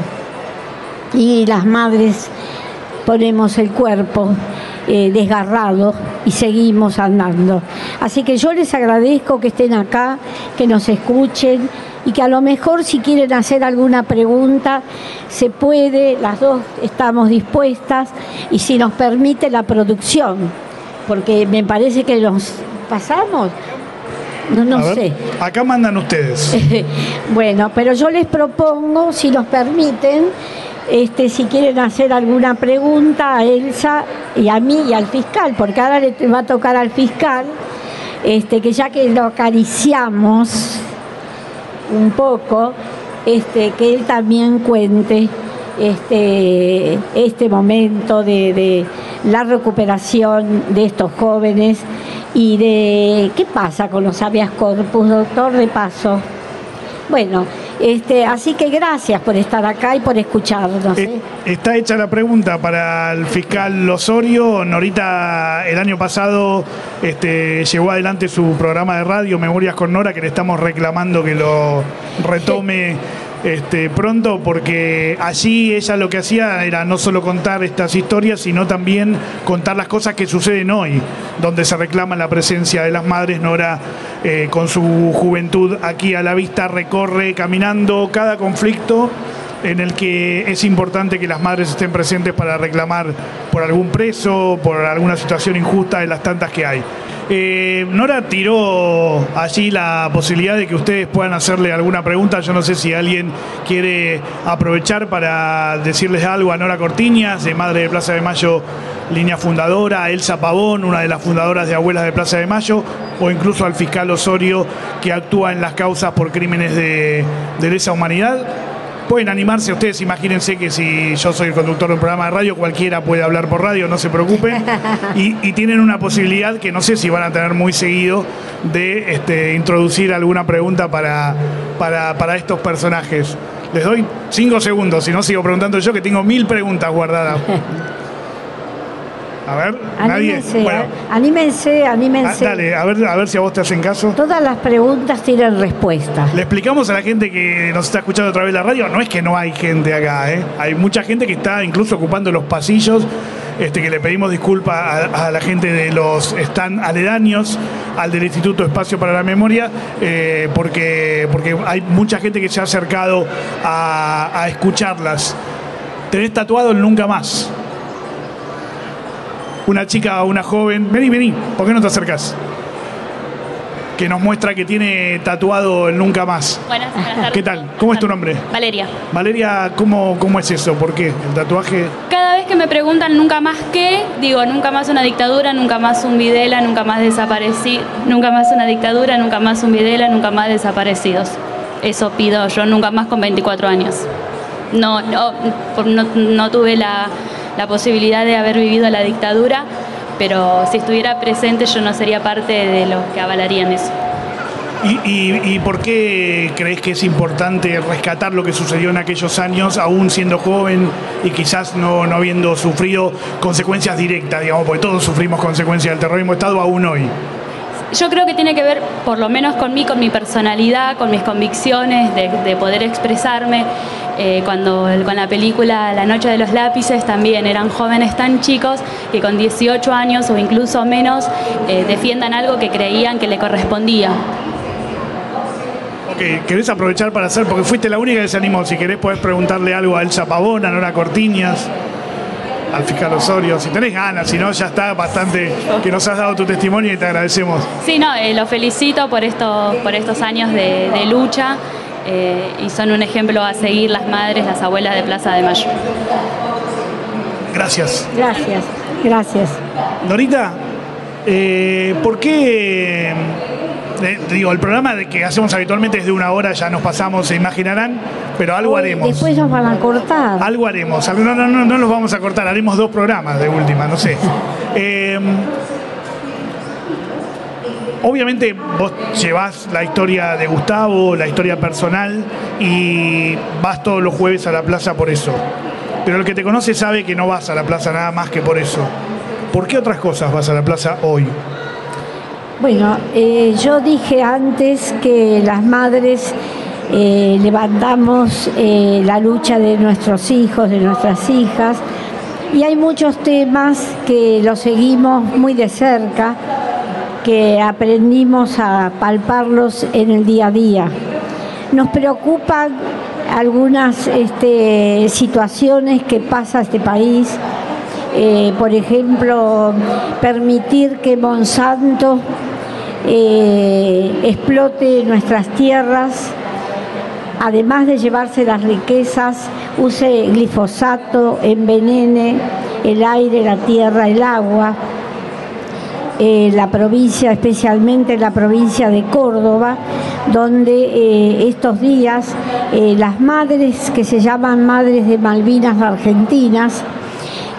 y las madres ponemos el cuerpo eh, desgarrado y seguimos andando. Así que yo les agradezco que estén acá, que nos escuchen y que a lo mejor si quieren hacer alguna pregunta se puede, las dos estamos dispuestas y si nos permite la producción, porque me parece que nos pasamos. No, no ver, sé. Acá mandan ustedes. Bueno, pero yo les propongo, si nos permiten, este, si quieren hacer alguna pregunta a Elsa y a mí y al fiscal, porque ahora le va a tocar al fiscal, este, que ya que lo acariciamos un poco, este, que él también cuente este, este momento de, de la recuperación de estos jóvenes y de qué pasa con los habeas corpus, doctor, de paso. Bueno, este, así que gracias por estar acá y por escucharnos. ¿eh? Está hecha la pregunta para el fiscal Osorio. Norita el año pasado este, llevó adelante su programa de radio Memorias con Nora, que le estamos reclamando que lo retome este, pronto, porque allí ella lo que hacía era no solo contar estas historias, sino también contar las cosas que suceden hoy, donde se reclama la presencia de las madres. Nora, eh, con su juventud aquí a la vista, recorre caminando cada conflicto en el que es importante que las madres estén presentes para reclamar por algún preso, por alguna situación injusta de las tantas que hay. Eh, Nora tiró allí la posibilidad de que ustedes puedan hacerle alguna pregunta. Yo no sé si alguien quiere aprovechar para decirles algo a Nora Cortiñas, de Madre de Plaza de Mayo, línea fundadora, a Elsa Pavón, una de las fundadoras de Abuelas de Plaza de Mayo, o incluso al fiscal Osorio, que actúa en las causas por crímenes de, de lesa humanidad. Pueden animarse ustedes, imagínense que si yo soy el conductor de un programa de radio, cualquiera puede hablar por radio, no se preocupen. Y, y tienen una posibilidad que no sé si van a tener muy seguido de este, introducir alguna pregunta para, para, para estos personajes. Les doy cinco segundos, si no sigo preguntando yo, que tengo mil preguntas guardadas. A ver, anímense, nadie. Bueno, anímense, anímense. Ah, dale, a ver, a ver si a vos te hacen caso. Todas las preguntas tienen respuesta. Le explicamos a la gente que nos está escuchando a través de la radio, no es que no hay gente acá, ¿eh? Hay mucha gente que está incluso ocupando los pasillos, este, que le pedimos disculpas a, a la gente de los stand aledaños al del Instituto Espacio para la Memoria, eh, porque, porque hay mucha gente que se ha acercado a, a escucharlas. Tenés tatuado el Nunca Más. Una chica o una joven, vení, vení, ¿por qué no te acercás? Que nos muestra que tiene tatuado el Nunca Más. Buenas, buenas tardes. ¿Qué tal? ¿Cómo es tu nombre? Valeria. Valeria, ¿cómo, cómo es eso? ¿Por qué? ¿El tatuaje? Cada vez que me preguntan nunca más qué, digo nunca más una dictadura, nunca más un Videla, nunca más desaparecido, nunca más una dictadura, nunca más un Videla, nunca más desaparecidos. Eso pido yo, nunca más con veinticuatro años. No, no, no, no tuve la... la posibilidad de haber vivido la dictadura, pero si estuviera presente yo no sería parte de los que avalarían eso. ¿Y, y, y por qué crees que es importante rescatar lo que sucedió en aquellos años, aún siendo joven y quizás no, no habiendo sufrido consecuencias directas, digamos, porque todos sufrimos consecuencias del terrorismo de Estado aún hoy? Yo creo que tiene que ver, por lo menos con mí, con mi personalidad, con mis convicciones, de, de poder expresarme. Eh, cuando con la película La Noche de los Lápices también eran jóvenes tan chicos que con dieciocho años o incluso menos eh, defiendan algo que creían que le correspondía. Ok, ¿querés aprovechar para hacer? Porque fuiste la única que se animó. Si querés podés preguntarle algo a Elsa Pavón, a Nora Cortiñas, al fiscal Osorio, si tenés ganas, si no ya está bastante que nos has dado tu testimonio y te agradecemos. Sí, no, eh, lo felicito por, esto, por estos años de, de lucha. Eh, y son un ejemplo a seguir las madres, las abuelas de Plaza de Mayo. Gracias. Gracias, gracias. Norita, eh, ¿por qué? Eh, digo, el programa de que hacemos habitualmente es de una hora, ya nos pasamos, se imaginarán, pero algo Hoy, haremos. Después nos van a cortar. Algo haremos. No, no, no, no los vamos a cortar, haremos dos programas de última, no sé. Eh, Obviamente vos llevás la historia de Gustavo, la historia personal, y vas todos los jueves a la plaza por eso. Pero el que te conoce sabe que no vas a la plaza nada más que por eso. ¿Por qué otras cosas vas a la plaza hoy? Bueno, eh, yo dije antes que las madres eh, levantamos eh, la lucha de nuestros hijos, de nuestras hijas, y hay muchos temas que los seguimos muy de cerca, que aprendimos a palparlos en el día a día. Nos preocupan algunas este, situaciones que pasa este país, eh, por ejemplo, permitir que Monsanto eh, explote nuestras tierras, además de llevarse las riquezas, use glifosato, envenene el aire, la tierra, el agua. Eh, la provincia, especialmente la provincia de Córdoba, donde eh, estos días eh, las madres que se llaman Madres de Malvinas Argentinas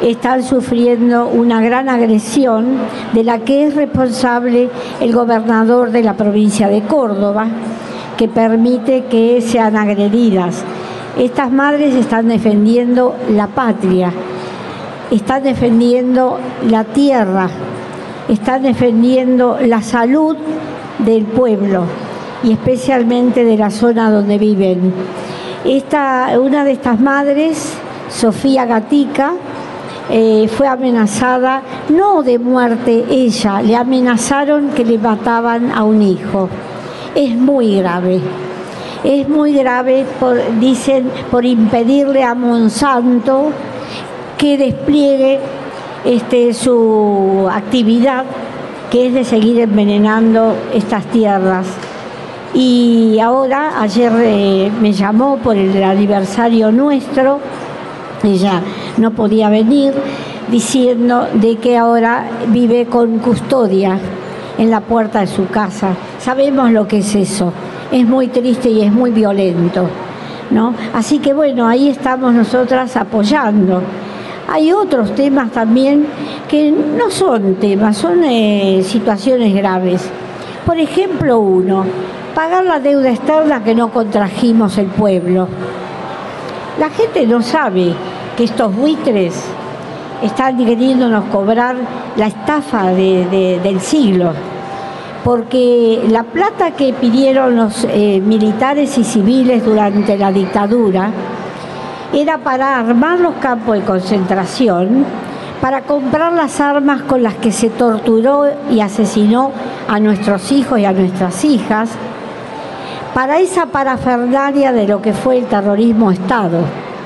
están sufriendo una gran agresión de la que es responsable el gobernador de la provincia de Córdoba, que permite que sean agredidas. Estas madres están defendiendo la patria, están defendiendo la tierra, están defendiendo la salud del pueblo y especialmente de la zona donde viven. Esta, una de estas madres, Sofía Gatica, eh, fue amenazada, no de muerte ella, le amenazaron que le mataban a un hijo. Es muy grave. Es muy grave, por, dicen, por impedirle a Monsanto que despliegue este, su actividad, que es de seguir envenenando estas tierras. Y ahora, ayer eh, me llamó por el aniversario nuestro, ella no podía venir, diciendo de que ahora vive con custodia en la puerta de su casa. Sabemos lo que es eso. Es muy triste y es muy violento, ¿no? Así que bueno, ahí estamos nosotras apoyando. Hay otros temas también que no son temas, son eh, situaciones graves. Por ejemplo, uno, pagar la deuda externa que no contrajimos el pueblo. La gente no sabe que estos buitres están queriéndonos cobrar la estafa de, de, del siglo. Porque la plata que pidieron los eh, militares y civiles durante la dictadura era para armar los campos de concentración, para comprar las armas con las que se torturó y asesinó a nuestros hijos y a nuestras hijas, para esa parafernalia de lo que fue el terrorismo Estado.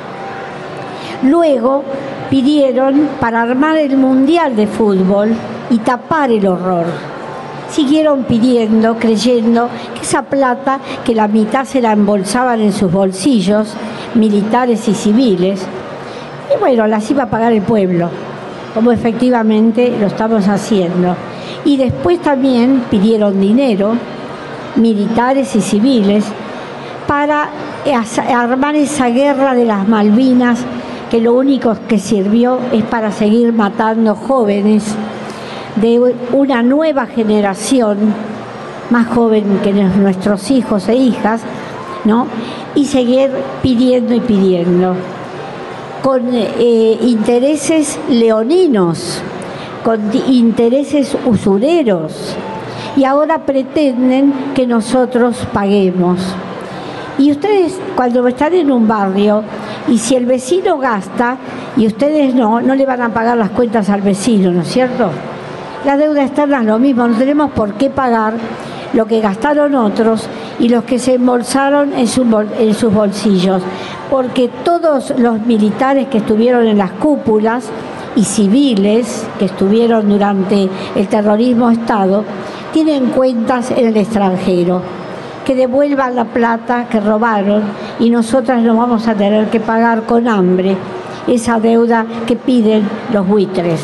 Luego pidieron para armar el Mundial de Fútbol y tapar el horror. Siguieron pidiendo, creyendo que esa plata, que la mitad se la embolsaban en sus bolsillos, militares y civiles, y bueno, las iba a pagar el pueblo, como efectivamente lo estamos haciendo. Y después también pidieron dinero, militares y civiles, para armar esa guerra de las Malvinas, que lo único que sirvió es para seguir matando jóvenes de una nueva generación, más joven que nuestros hijos e hijas, ¿no? Y seguir pidiendo y pidiendo, con eh, intereses leoninos, con intereses usureros, y ahora pretenden que nosotros paguemos. Y ustedes, cuando están en un barrio, y si el vecino gasta y ustedes no, no le van a pagar las cuentas al vecino, ¿no es cierto? La deuda externa es lo mismo, no tenemos por qué pagar lo que gastaron otros y los que se embolsaron en, su, en sus bolsillos, porque todos los militares que estuvieron en las cúpulas y civiles que estuvieron durante el terrorismo Estado tienen cuentas en el extranjero. Que devuelvan la plata que robaron y nosotras no vamos a tener que pagar con hambre esa deuda que piden los buitres.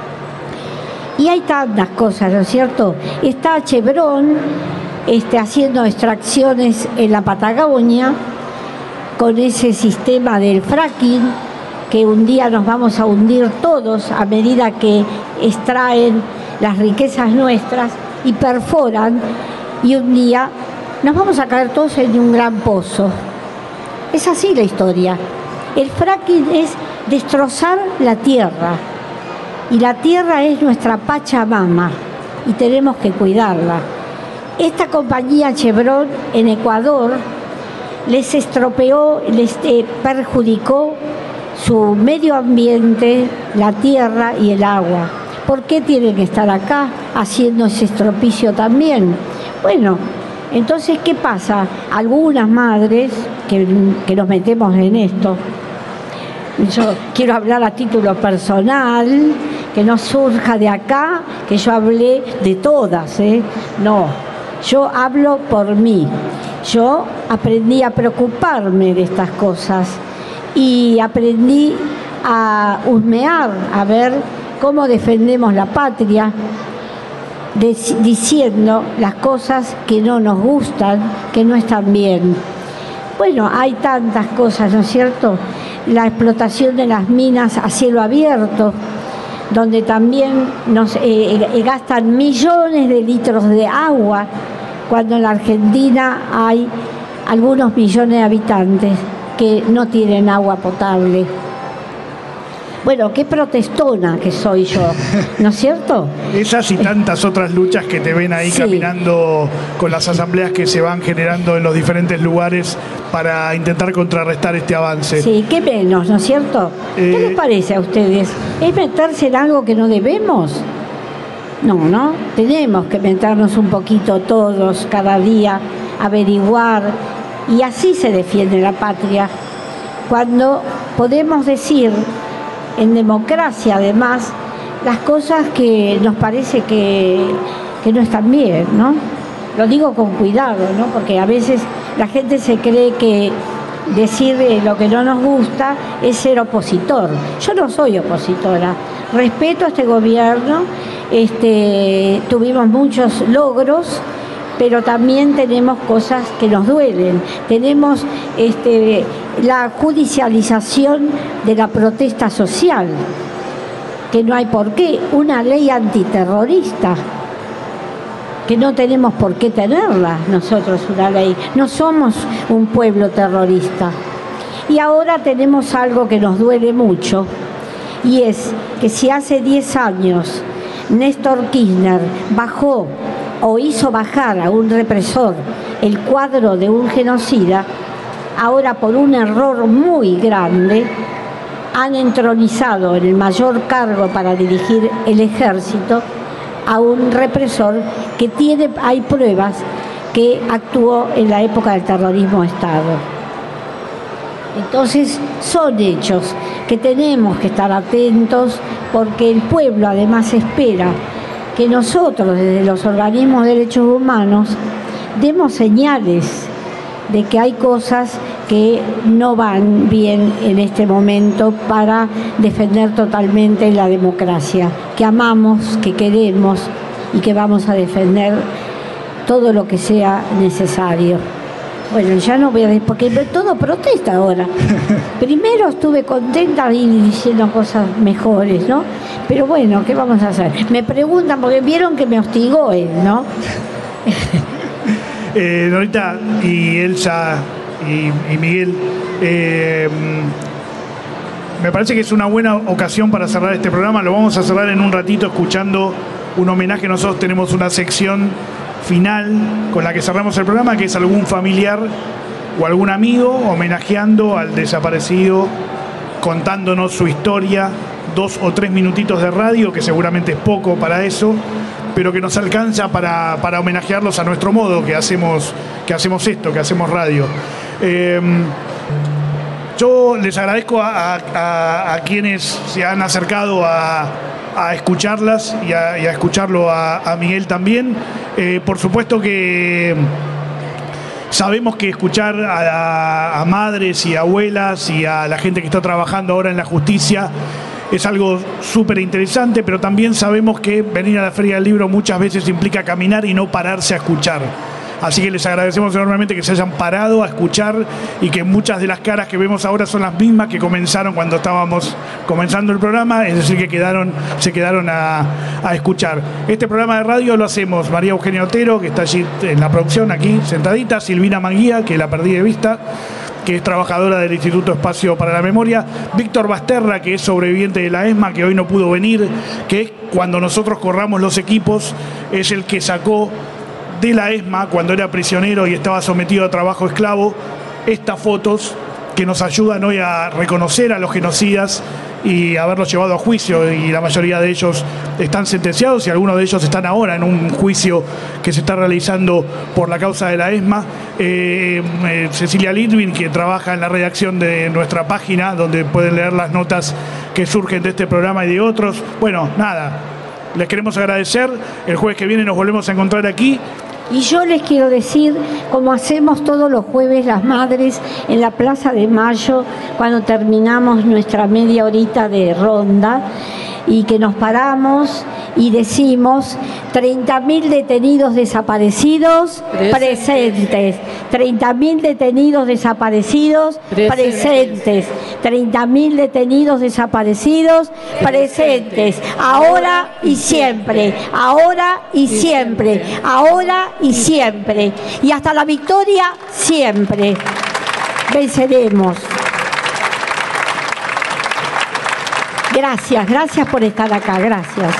Y hay tantas cosas, ¿no es cierto? Está Chevron este, haciendo extracciones en la Patagonia con ese sistema del fracking, que un día nos vamos a hundir todos a medida que extraen las riquezas nuestras y perforan, y un día nos vamos a caer todos en un gran pozo. Es así la historia. El fracking es destrozar la tierra. Y la tierra es nuestra Pachamama y tenemos que cuidarla. Esta compañía Chevron en Ecuador les estropeó, les eh, perjudicó su medio ambiente, la tierra y el agua. ¿Por qué tienen que estar acá haciendo ese estropicio también? Bueno, entonces, ¿qué pasa? Algunas madres que, que nos metemos en esto, yo quiero hablar a título personal, que no surja de acá, que yo hablé de todas, ¿eh? No, yo hablo por mí. Yo aprendí a preocuparme de estas cosas y aprendí a husmear, a ver cómo defendemos la patria, de, diciendo las cosas que no nos gustan, que no están bien. Bueno, hay tantas cosas, ¿no es cierto? la explotación de las minas a cielo abierto, donde también nos eh, eh, gastan millones de litros de agua, cuando en la Argentina hay algunos millones de habitantes que no tienen agua potable. Bueno, qué protestona que soy yo, ¿no es cierto? Esas y tantas otras luchas que te ven ahí, sí, caminando con las asambleas que se van generando en los diferentes lugares para intentar contrarrestar este avance. Sí, qué menos, ¿no es cierto? Eh, ¿Qué les parece a ustedes? ¿Es meterse en algo que no debemos? No, ¿no? Tenemos que meternos un poquito todos, cada día, averiguar, y así se defiende la patria. Cuando podemos decir, en democracia además, las cosas que nos parece que, que no están bien, ¿no? Lo digo con cuidado, ¿no? Porque a veces la gente se cree que decir lo que no nos gusta es ser opositor. Yo no soy opositora, respeto a este gobierno, este, tuvimos muchos logros, pero también tenemos cosas que nos duelen. Tenemos este, la judicialización de la protesta social, que no hay por qué, una ley antiterrorista, que no tenemos por qué tenerla nosotros, una ley. No somos un pueblo terrorista. Y ahora tenemos algo que nos duele mucho, y es que si hace diez años Néstor Kirchner bajó o hizo bajar a un represor el cuadro de un genocida, ahora por un error muy grande han entronizado en el mayor cargo para dirigir el ejército a un represor que tiene, hay pruebas que actuó en la época del terrorismo de Estado. Entonces son hechos que tenemos que estar atentos, porque el pueblo además espera que nosotros desde los organismos de derechos humanos demos señales de que hay cosas que no van bien en este momento para defender totalmente la democracia, que amamos, que queremos y que vamos a defender todo lo que sea necesario. Bueno, ya no voy a decir, porque todo protesta ahora. Primero estuve contenta y diciendo cosas mejores, ¿no? Pero bueno, ¿qué vamos a hacer? Me preguntan, porque vieron que me hostigó él, ¿no? eh, Norita y Elsa y, y Miguel, eh, me parece que es una buena ocasión para cerrar este programa. Lo vamos a cerrar en un ratito escuchando un homenaje. Nosotros tenemos una sección final con la que cerramos el programa, que es algún familiar o algún amigo homenajeando al desaparecido, contándonos su historia, dos o tres minutitos de radio, que seguramente es poco para eso, pero que nos alcanza para, para homenajearlos a nuestro modo, que hacemos, que hacemos esto, que hacemos radio. Eh, yo les agradezco a, a, a quienes se han acercado a a escucharlas y a, y a escucharlo a, a Miguel también. Eh, por supuesto que sabemos que escuchar a, a madres y abuelas y a la gente que está trabajando ahora en la justicia es algo súper interesante, pero también sabemos que venir a la Feria del Libro muchas veces implica caminar y no pararse a escuchar. Así que les agradecemos enormemente que se hayan parado a escuchar y que muchas de las caras que vemos ahora son las mismas que comenzaron cuando estábamos comenzando el programa, es decir, que quedaron, se quedaron a, a escuchar. Este programa de radio lo hacemos María Eugenia Otero, que está allí en la producción, aquí sentadita, Silvina Manguía, que la perdí de vista, que es trabajadora del Instituto Espacio para la Memoria, Víctor Basterra, que es sobreviviente de la ESMA, que hoy no pudo venir, que cuando nosotros corramos los equipos es el que sacó de la ESMA, cuando era prisionero y estaba sometido a trabajo esclavo, estas fotos que nos ayudan hoy a reconocer a los genocidas y haberlos llevado a juicio, y la mayoría de ellos están sentenciados y algunos de ellos están ahora en un juicio que se está realizando por la causa de la ESMA. Eh, eh, Cecilia Litwin, que trabaja en la redacción de nuestra página, donde pueden leer las notas que surgen de este programa y de otros. Bueno, nada, les queremos agradecer. El jueves que viene nos volvemos a encontrar aquí. Y yo les quiero decir, como hacemos todos los jueves las madres en la Plaza de Mayo, cuando terminamos nuestra media horita de ronda, y que nos paramos y decimos treinta mil detenidos desaparecidos presentes, treinta mil detenidos desaparecidos presentes, treinta mil detenidos desaparecidos presentes, ahora y siempre, ahora y siempre, ahora y siempre, y hasta la victoria siempre. Venceremos. Gracias, gracias por estar acá, gracias.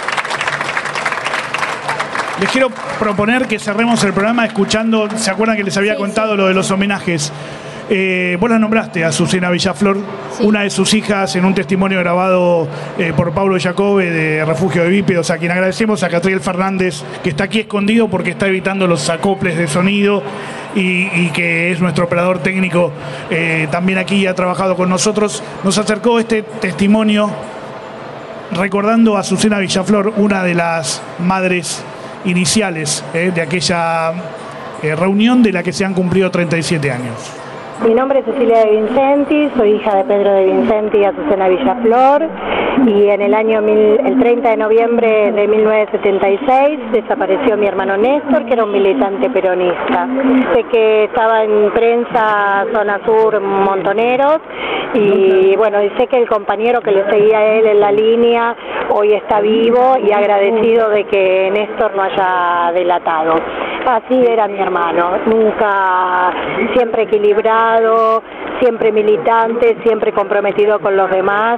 Les quiero proponer que cerremos el programa escuchando, ¿se acuerdan que les había sí, contado sí. lo de los homenajes? Eh, vos la nombraste a Azucena Villaflor, sí. una de sus hijas, en un testimonio grabado eh, por Pablo Jacobe de Refugio de Bípedos, a quien agradecemos, a Catriel Fernández, que está aquí escondido porque está evitando los acoples de sonido y, y que es nuestro operador técnico, eh, también aquí ha trabajado con nosotros. Nos acercó este testimonio recordando a Azucena Villaflor, una de las madres iniciales eh, de aquella eh, reunión de la que se han cumplido treinta y siete años. Mi nombre es Cecilia de Vincenti, soy hija de Pedro de Vincenti y Azucena Villaflor, y en el año mil, el treinta de noviembre de mil novecientos setenta y seis desapareció mi hermano Néstor, que era un militante peronista. Sé que estaba en prensa Zona Sur Montoneros, y bueno, y sé que el compañero que le seguía a él en la línea hoy está vivo y agradecido de que Néstor no haya delatado. Así era mi hermano, nunca, siempre equilibrado, siempre militante, siempre comprometido con los demás,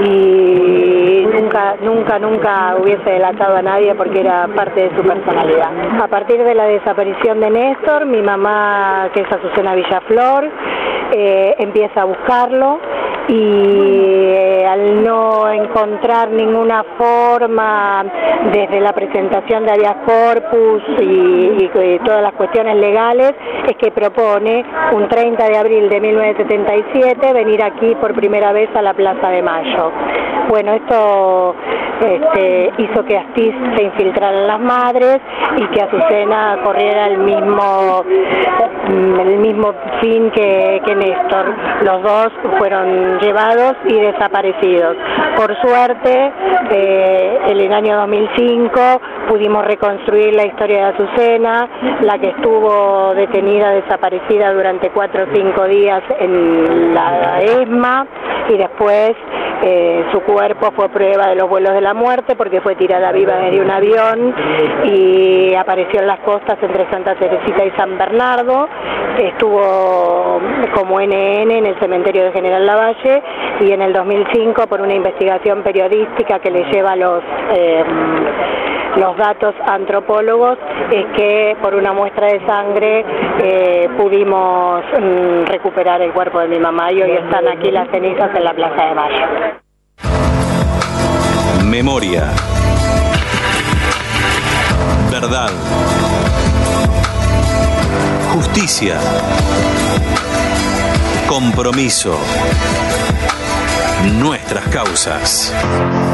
y nunca, nunca, nunca hubiese delatado a nadie porque era parte de su personalidad. A partir de la desaparición de Néstor, mi mamá, que es Azucena Villaflor, eh, empieza a buscarlo, y eh, al no encontrar ninguna forma desde la presentación de habeas corpus y, y, y todas las cuestiones legales, es que propone un treinta de abril de mil novecientos setenta y siete venir aquí por primera vez a la Plaza de Mayo. Bueno, esto este, hizo que Astiz se infiltraran las madres y que Azucena corriera el mismo el mismo fin que, que Néstor. Los dos fueron llevados y desaparecidos. Por suerte, eh, en el año dos mil cinco pudimos reconstruir la historia de Azucena, la que estuvo detenida, desaparecida durante cuatro o cinco días en la ESMA, y después eh, su cuerpo fue prueba de los vuelos de la muerte porque fue tirada viva desde un avión y apareció en las costas entre Santa Teresita y San Bernardo. Estuvo como N N en el cementerio de General Lavalle, y en el dos mil cinco, por una investigación periodística que le lleva los eh, los datos antropólogos, es que por una muestra de sangre eh, pudimos mm, recuperar el cuerpo de mi mamá, y hoy están aquí las cenizas en la Plaza de Mayo. Memoria. Verdad. Justicia. Compromiso. Nuestras causas.